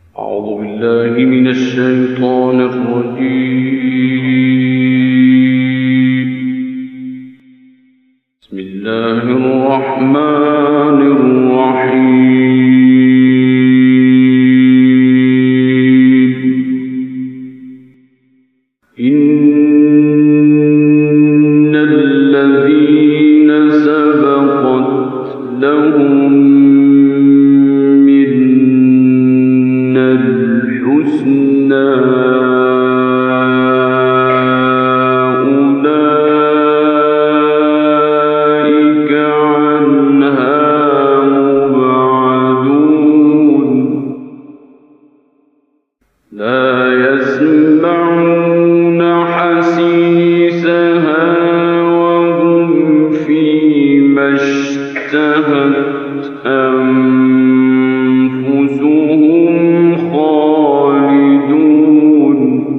أعوذ بالله من الشيطان الرجيم. بسم الله الرحمن الرحيم. إن الذين سبقت لهم منا الحسنى أولئك عنها مبعدون لا يسمعون حسيسها وهم فيما اشتهت أنفسهم خالدون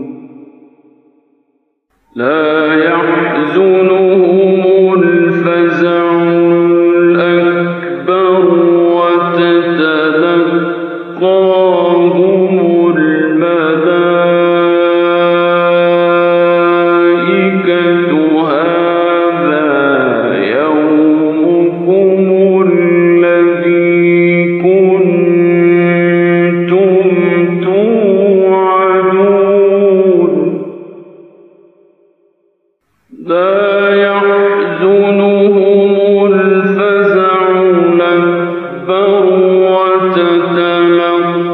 لا يحزنهم الفزع الأكبر وتتلقاهم الملائكة هذا يومكم الذي كنتم توعدون لا يحزنهم الفزع الأكبر وتتلقاهم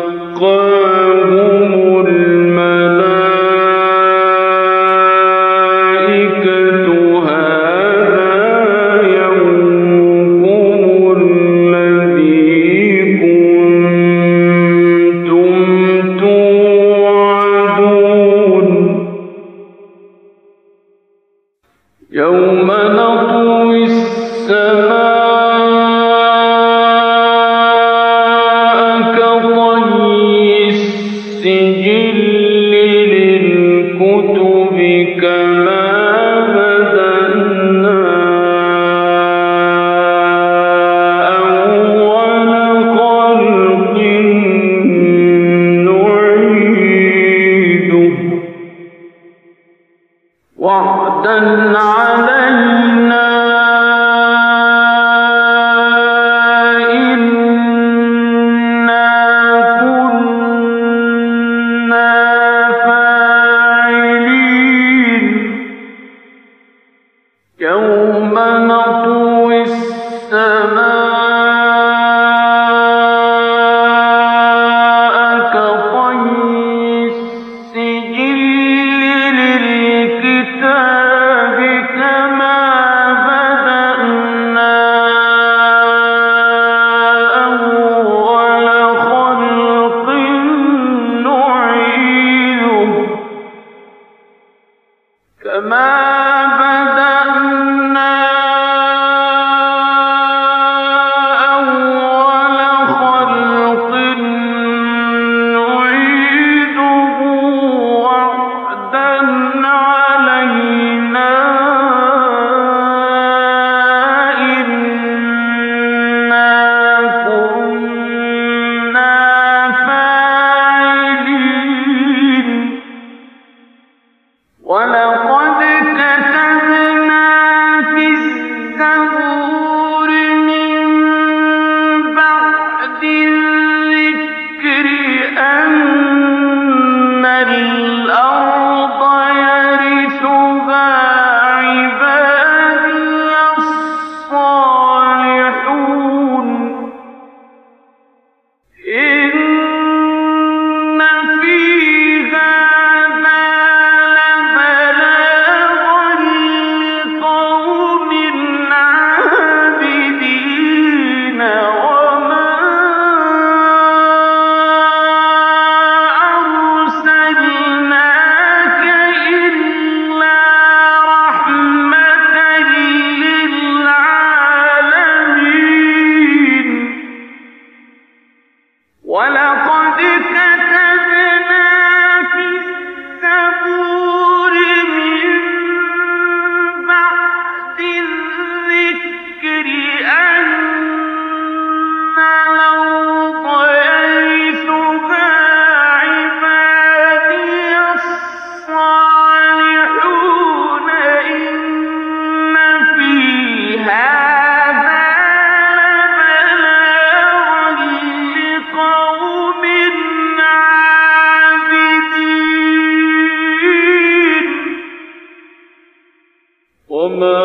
وما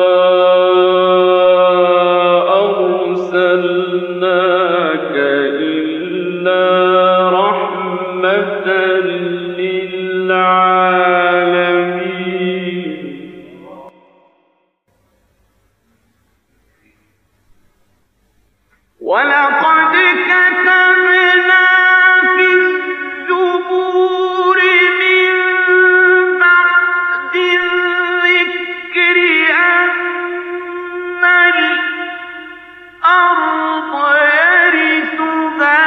أرسلناك إلا رحمة للعالمين ولقد كتبنا في الزبور من بعد الذكر أن الأرض يرثها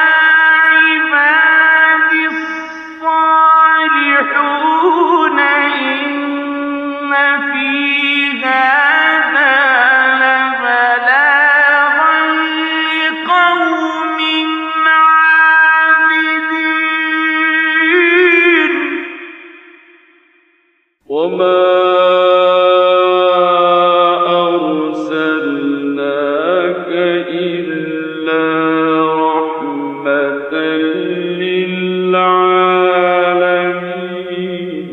عبادي الصالحون إن في هذا لبلاغا لقوم عابدين وما أرسلناك إلا رحمة للعالمين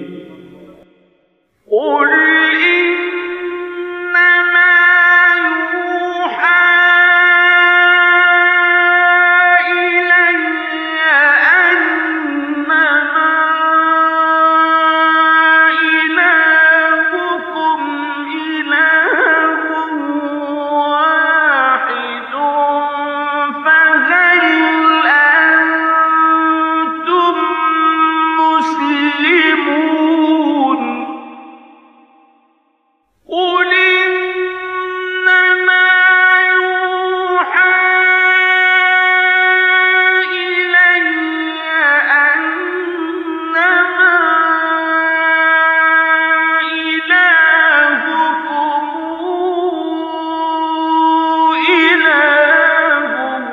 قل إنما يوحى إلي أنما إلهكم إله واحد فهل أنتم مسلمون قل إنما يوحى إلي أنما إلهكم إله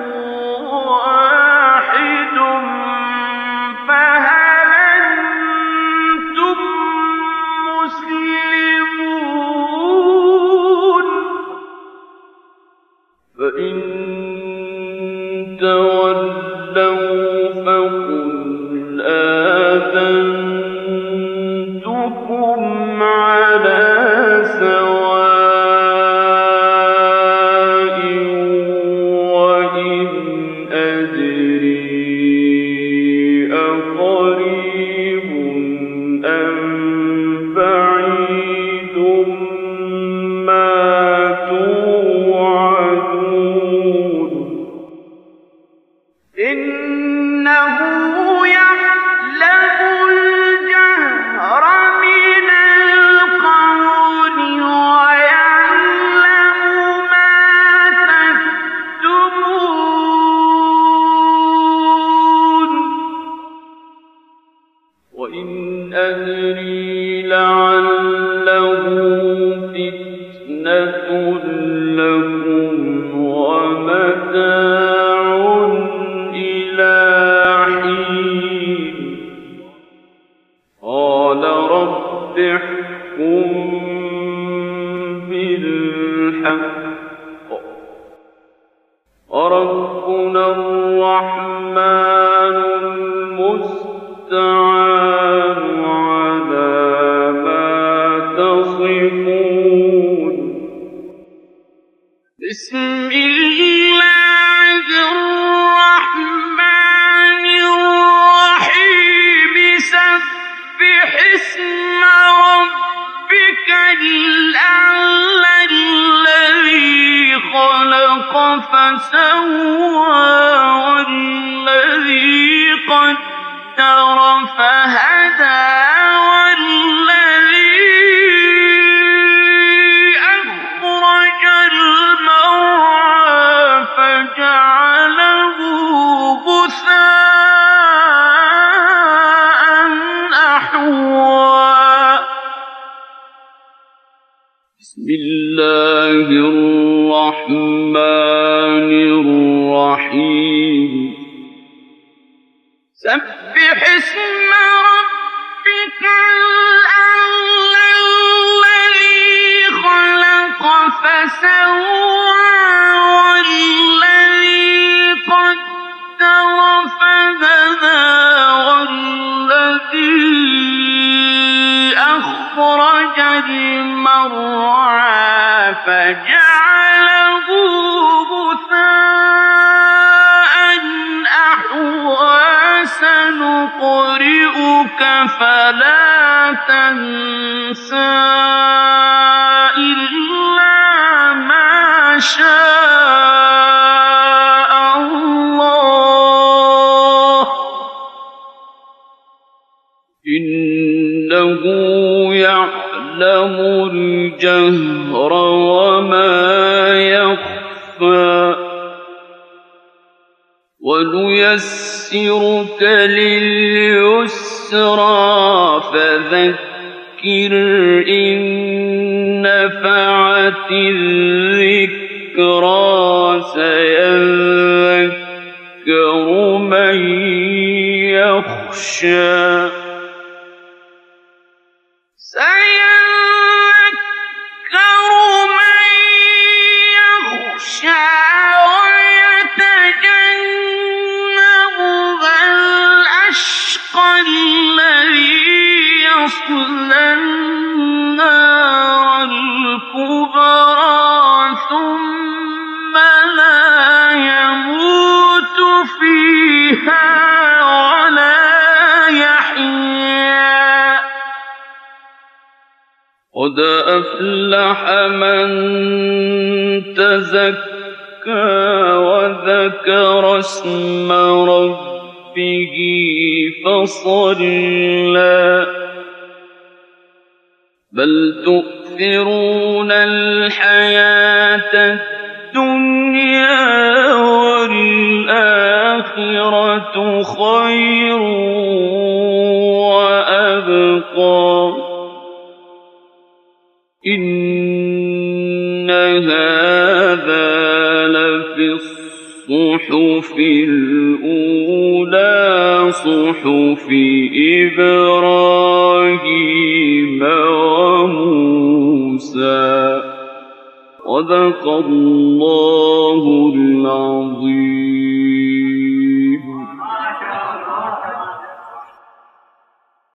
واحد فهل أنتم مسلمون فإن تولوا فقل آذنتكم على سواء وإن أدري أقريب أم بعيد ما توعدون إنه يعلم الجهر من القول ويعلم ما تكتمون وإن أدري لعله فتنة لكم ومتاع إلى حين قال رب احكم بالحق وربنا الرحمن المستعان على ما تصفون بسم الله الرحمن الرحيم سبح اسم ربك الأعلى الذي خلق فسوى والذي قدر فهدى والذي أخرج المرعى فجعله غثاء أحوى بسم الله الرحمن الرحيم سبح اسم ربك الأعلى الذي خلق فسوى والذي قدر فهدى والذي أخرج المرعى فجعله غثاء أحوى سنقرئك فلا تنسى إلا ما شاء الله إنه يعلم الجهر وما يخفى ونيسرك لليسرى فذكر إن نفعت الذكرى سيذكر من يخشى ويتجنبها الأشقى الذي يصلى النار الكبرى ثم لا يموت فيها ولا يحيا قد أفلح من تزكى وذكر اسم ربه فصلى بل تؤثرون الحياة الدنيا والآخرة خير وأبقى إن هذا لفي الصحف الأولى صحف إبراهيم وموسى صدق الله العظيم.